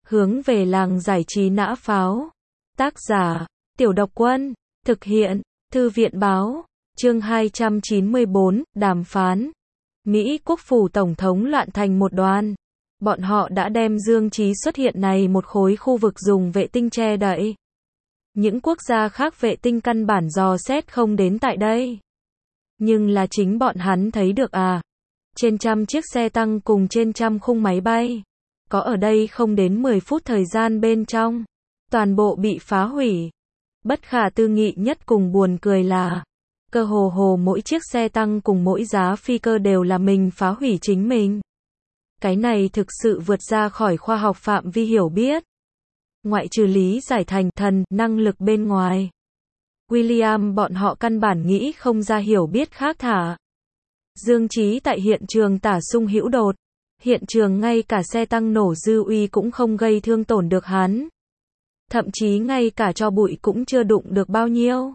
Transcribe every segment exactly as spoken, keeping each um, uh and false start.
Hướng về làng giải trí nã pháo. Tác giả, Tiểu Độc Quân. Thực hiện, Thư viện báo. Chương hai trăm chín mươi bốn, đàm phán. Mỹ quốc phủ tổng thống loạn thành một đoàn. Bọn họ đã đem Dương Chí xuất hiện này một khối khu vực dùng vệ tinh che đậy. Những quốc gia khác vệ tinh căn bản dò xét không đến tại đây. Nhưng là chính bọn hắn thấy được à. Trên trăm chiếc xe tăng cùng trên trăm khung máy bay. Có ở đây không đến mười phút thời gian bên trong. Toàn bộ bị phá hủy. Bất khả tư nghị nhất cùng buồn cười là, cơ hồ hồ mỗi chiếc xe tăng cùng mỗi giá phi cơ đều là mình phá hủy chính mình. Cái này thực sự vượt ra khỏi khoa học phạm vi hiểu biết. Ngoại trừ lý giải thành thần, năng lực bên ngoài. William bọn họ căn bản nghĩ không ra hiểu biết khác thả. Dương Chí tại hiện trường tả sung hữu đột. Hiện trường ngay cả xe tăng nổ dư uy cũng không gây thương tổn được hắn. Thậm chí ngay cả cho bụi cũng chưa đụng được bao nhiêu.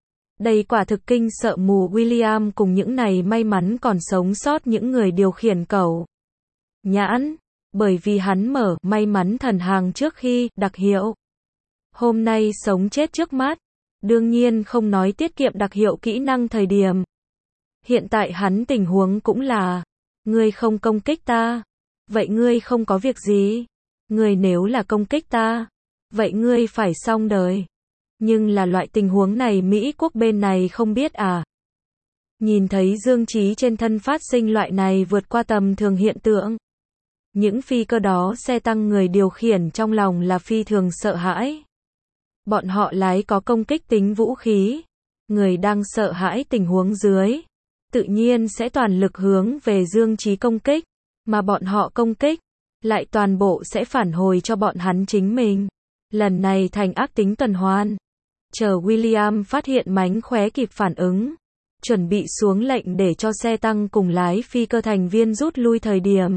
Đây quả thực kinh sợ mù William cùng những này may mắn còn sống sót những người điều khiển cẩu nhãn, bởi vì hắn mở may mắn thần hàng trước khi đặc hiệu. Hôm nay sống chết trước mắt, đương nhiên không nói tiết kiệm đặc hiệu kỹ năng thời điểm. Hiện tại hắn tình huống cũng là, ngươi không công kích ta, vậy ngươi không có việc gì. Ngươi nếu là công kích ta, vậy ngươi phải xong đời. Nhưng là loại tình huống này Mỹ quốc bên này không biết à. Nhìn thấy Dương Chí trên thân phát sinh loại này vượt qua tầm thường hiện tượng. Những phi cơ đó xe tăng người điều khiển trong lòng là phi thường sợ hãi. Bọn họ lái có công kích tính vũ khí. Người đang sợ hãi tình huống dưới. Tự nhiên sẽ toàn lực hướng về Dương Chí công kích. Mà bọn họ công kích, lại toàn bộ sẽ phản hồi cho bọn hắn chính mình. Lần này thành ác tính tuần hoàn. Chờ William phát hiện mánh khóe kịp phản ứng. Chuẩn bị xuống lệnh để cho xe tăng cùng lái phi cơ thành viên rút lui thời điểm.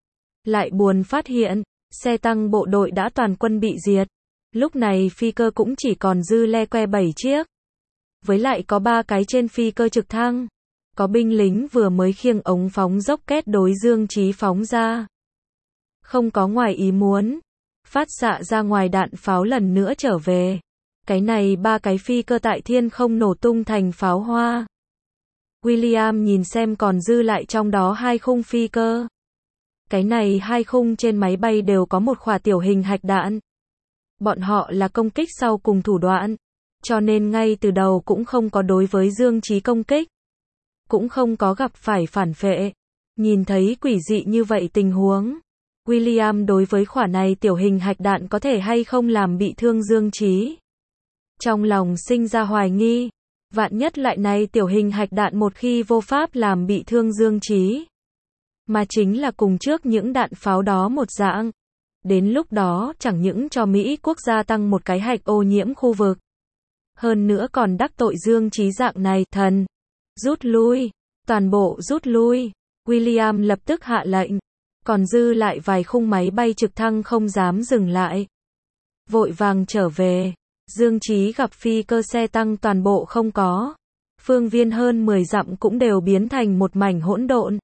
Lại buồn phát hiện, xe tăng bộ đội đã toàn quân bị diệt. Lúc này phi cơ cũng chỉ còn dư le que bảy chiếc. Với lại có ba cái trên phi cơ trực thăng. Có binh lính vừa mới khiêng ống phóng rocket đối Dương Chí phóng ra. Không có ngoài ý muốn. Phát xạ ra ngoài đạn pháo lần nữa trở về. Cái này ba cái phi cơ tại thiên không nổ tung thành pháo hoa. William nhìn xem còn dư lại trong đó hai khung phi cơ. Cái này hai khung trên máy bay đều có một khỏa tiểu hình hạch đạn. Bọn họ là công kích sau cùng thủ đoạn. Cho nên ngay từ đầu cũng không có đối với Dương Chí công kích. Cũng không có gặp phải phản phệ. Nhìn thấy quỷ dị như vậy tình huống. William đối với khỏa này tiểu hình hạch đạn có thể hay không làm bị thương Dương Chí. Trong lòng sinh ra hoài nghi. Vạn nhất lại này tiểu hình hạch đạn một khi vô pháp làm bị thương Dương Chí. Mà chính là cùng trước những đạn pháo đó một dạng. Đến lúc đó chẳng những cho Mỹ quốc gia tăng một cái hạch ô nhiễm khu vực. Hơn nữa còn đắc tội Dương Chí dạng này thần. Rút lui. Toàn bộ rút lui. William lập tức hạ lệnh. Còn dư lại vài khung máy bay trực thăng không dám dừng lại. Vội vàng trở về. Dương Chí gặp phi cơ xe tăng toàn bộ không có. Phương viên hơn mười dặm cũng đều biến thành một mảnh hỗn độn.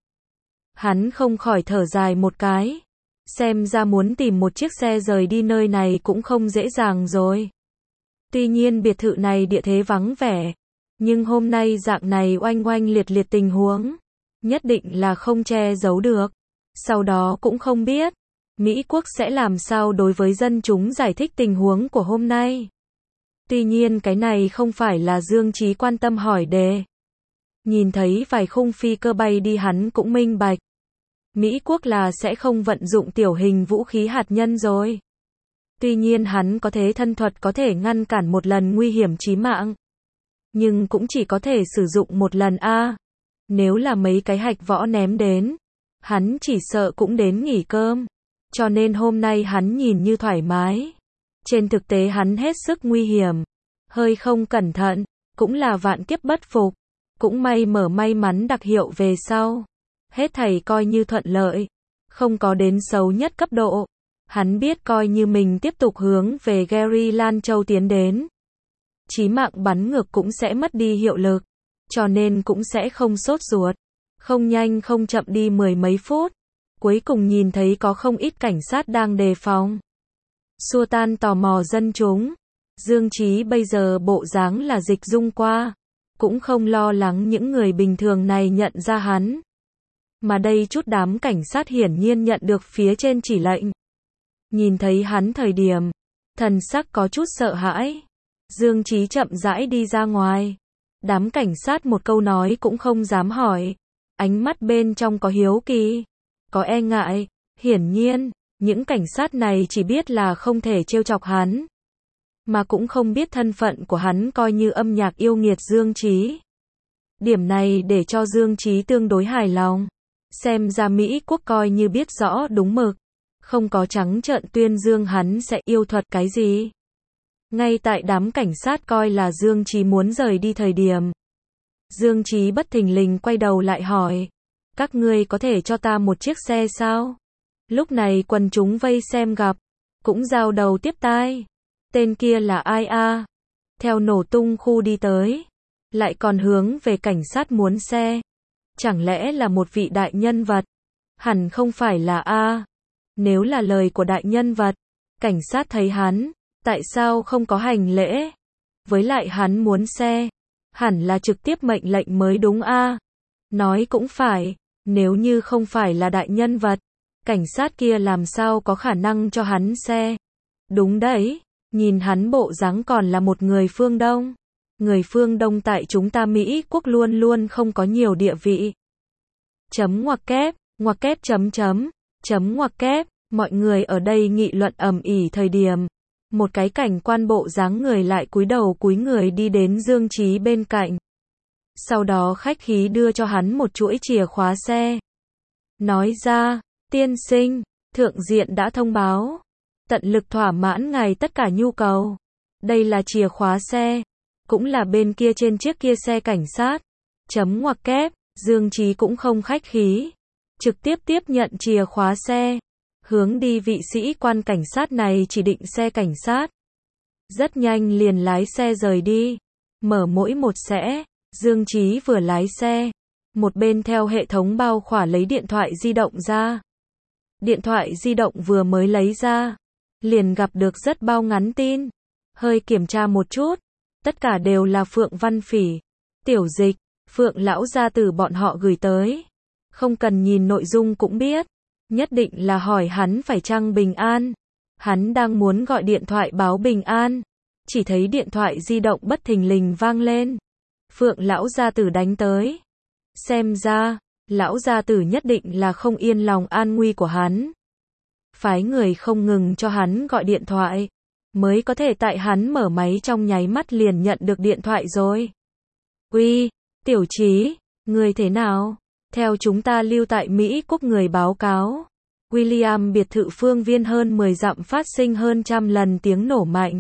Hắn không khỏi thở dài một cái. Xem ra muốn tìm một chiếc xe rời đi nơi này cũng không dễ dàng rồi. Tuy nhiên biệt thự này địa thế vắng vẻ. Nhưng hôm nay dạng này oanh oanh liệt liệt tình huống. Nhất định là không che giấu được. Sau đó cũng không biết. Mỹ quốc sẽ làm sao đối với dân chúng giải thích tình huống của hôm nay. Tuy nhiên cái này không phải là Dương Chí quan tâm hỏi đề. Nhìn thấy vài khung phi cơ bay đi hắn cũng minh bạch. Mỹ quốc là sẽ không vận dụng tiểu hình vũ khí hạt nhân rồi. Tuy nhiên hắn có thế thân thuật có thể ngăn cản một lần nguy hiểm chí mạng. Nhưng cũng chỉ có thể sử dụng một lần a. À. Nếu là mấy cái hạch võ ném đến, hắn chỉ sợ cũng đến nghỉ cơm. Cho nên hôm nay hắn nhìn như thoải mái. Trên thực tế hắn hết sức nguy hiểm. Hơi không cẩn thận, cũng là vạn kiếp bất phục. Cũng may mở may mắn đặc hiệu về sau. Hết thảy coi như thuận lợi. Không có đến xấu nhất cấp độ. Hắn biết coi như mình tiếp tục hướng về Gary Lan Châu tiến đến. Chí mạng bắn ngược cũng sẽ mất đi hiệu lực. Cho nên cũng sẽ không sốt ruột. Không nhanh không chậm đi mười mấy phút. Cuối cùng nhìn thấy có không ít cảnh sát đang đề phòng. xua tan tò mò dân chúng. Dương Chí bây giờ bộ dáng là dịch dung qua, cũng không lo lắng những người bình thường này nhận ra hắn. Mà đây chút đám cảnh sát hiển nhiên nhận được phía trên chỉ lệnh. Nhìn thấy hắn thời điểm, thần sắc có chút sợ hãi. Dương Chí chậm rãi đi ra ngoài. Đám cảnh sát một câu nói cũng không dám hỏi. Ánh mắt bên trong có hiếu kỳ, có e ngại. Hiển nhiên, những cảnh sát này chỉ biết là không thể trêu chọc hắn, mà cũng không biết thân phận của hắn coi như âm nhạc yêu nghiệt Dương Chí. Điểm này để cho Dương Chí tương đối hài lòng. Xem ra Mỹ quốc coi như biết rõ đúng mực, không có trắng trợn tuyên dương hắn sẽ yêu thuật cái gì. Ngay tại đám cảnh sát coi là Dương Chí muốn rời đi thời điểm, Dương Chí bất thình lình quay đầu lại hỏi, các ngươi có thể cho ta một chiếc xe sao? Lúc này quần chúng vây xem gặp, cũng giao đầu tiếp tai. Tên kia là ai a? Theo nổ tung khu đi tới, lại còn hướng về cảnh sát muốn xe. Chẳng lẽ là một vị đại nhân vật? Hẳn không phải là a. Nếu là lời của đại nhân vật, cảnh sát thấy hắn, tại sao không có hành lễ? Với lại hắn muốn xe, hẳn là trực tiếp mệnh lệnh mới đúng a. Nói cũng phải, nếu như không phải là đại nhân vật, cảnh sát kia làm sao có khả năng cho hắn xe? Đúng đấy, nhìn hắn bộ dáng còn là một người phương Đông. Người phương Đông tại chúng ta Mỹ quốc luôn luôn không có nhiều địa vị. Chấm ngoặc kép, ngoặc kép chấm chấm, chấm ngoặc kép, mọi người ở đây nghị luận ầm ĩ thời điểm. Một cái cảnh quan bộ dáng người lại cúi đầu cúi người đi đến Dương Chí bên cạnh. Sau đó khách khí đưa cho hắn một chuỗi chìa khóa xe. Nói ra, tiên sinh, thượng diện đã thông báo. Tận lực thỏa mãn ngài tất cả nhu cầu. Đây là chìa khóa xe, cũng là bên kia trên chiếc kia xe cảnh sát. Chấm ngoặc kép, Dương Chí cũng không khách khí. Trực tiếp tiếp nhận chìa khóa xe. Hướng đi vị sĩ quan cảnh sát này chỉ định xe cảnh sát. Rất nhanh liền lái xe rời đi. Mở mỗi một sẽ, Dương Chí vừa lái xe, một bên theo hệ thống bao khỏa lấy điện thoại di động ra. Điện thoại di động vừa mới lấy ra, liền gặp được rất bao ngắn tin. Hơi kiểm tra một chút, tất cả đều là Phượng Văn Phỉ, Tiểu Dịch, Phượng lão gia tử bọn họ gửi tới. Không cần nhìn nội dung cũng biết, nhất định là hỏi hắn phải chăng bình an. Hắn đang muốn gọi điện thoại báo bình an, chỉ thấy điện thoại di động bất thình lình vang lên. Phượng lão gia tử đánh tới. Xem ra, lão gia tử nhất định là không yên lòng an nguy của hắn. Phái người không ngừng cho hắn gọi điện thoại, mới có thể tại hắn mở máy trong nháy mắt liền nhận được điện thoại rồi. Uy, Tiểu Chí, người thế nào? Theo chúng ta lưu tại Mỹ quốc người báo cáo, William biệt thự phương viên hơn mười dặm phát sinh hơn trăm lần tiếng nổ mạnh.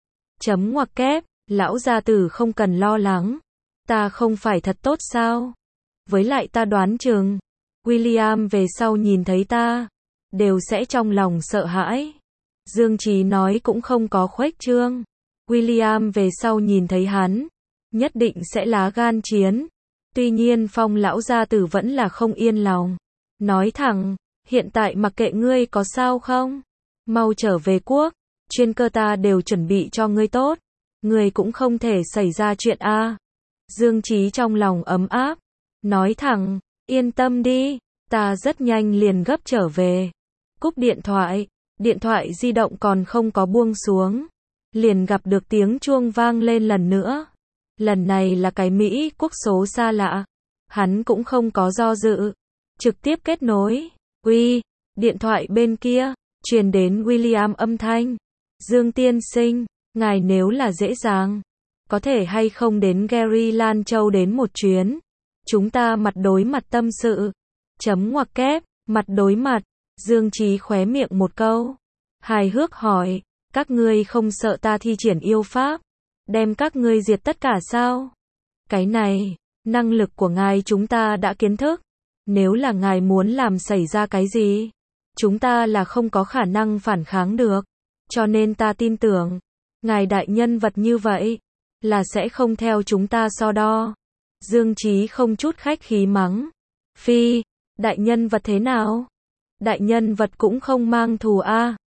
Chấm ngoặc kép, lão gia tử không cần lo lắng. Ta không phải thật tốt sao? Với lại ta đoán chừng, William về sau nhìn thấy ta, đều sẽ trong lòng sợ hãi. Dương Chí nói cũng không có khuếch trương. William về sau nhìn thấy hắn, nhất định sẽ lá gan chiến. Tuy nhiên Phong lão gia tử vẫn là không yên lòng. Nói thẳng, hiện tại mặc kệ ngươi có sao không, mau trở về quốc, chuyên cơ ta đều chuẩn bị cho ngươi tốt. Ngươi cũng không thể xảy ra chuyện a. Dương Chí trong lòng ấm áp, nói thẳng, yên tâm đi, ta rất nhanh liền gấp trở về. Cúp điện thoại, điện thoại di động còn không có buông xuống, liền gặp được tiếng chuông vang lên lần nữa. Lần này là cái Mỹ quốc số xa lạ. Hắn cũng không có do dự, trực tiếp kết nối. Uy, điện thoại bên kia, truyền đến William âm thanh. Dương tiên sinh, ngài nếu là dễ dàng, có thể hay không đến Gary Lan Châu đến một chuyến. Chúng ta mặt đối mặt tâm sự. Chấm ngoặc kép, mặt đối mặt. Dương Chí khóe miệng một câu. Hài hước hỏi, các ngươi không sợ ta thi triển yêu pháp, đem các ngươi diệt tất cả sao? Cái này, năng lực của ngài chúng ta đã kiến thức. Nếu là ngài muốn làm xảy ra cái gì, chúng ta là không có khả năng phản kháng được. Cho nên ta tin tưởng, ngài đại nhân vật như vậy, là sẽ không theo chúng ta so đo. Dương Chí không chút khách khí mắng. Phi, đại nhân vật thế nào? Đại nhân vật cũng không mang thù a.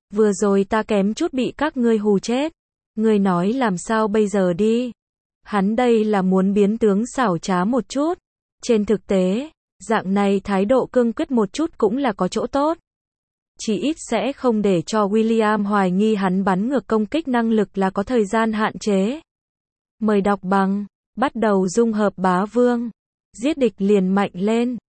Vừa rồi ta kém chút bị các ngươi hù chết. Ngươi nói làm sao bây giờ đi. Hắn đây là muốn biến tướng xảo trá một chút. Trên thực tế, dạng này thái độ cương quyết một chút cũng là có chỗ tốt. Chỉ ít sẽ không để cho William hoài nghi hắn bắn ngược công kích năng lực là có thời gian hạn chế. Mời đọc bằng, bắt đầu dung hợp bá vương. Giết địch liền mạnh lên.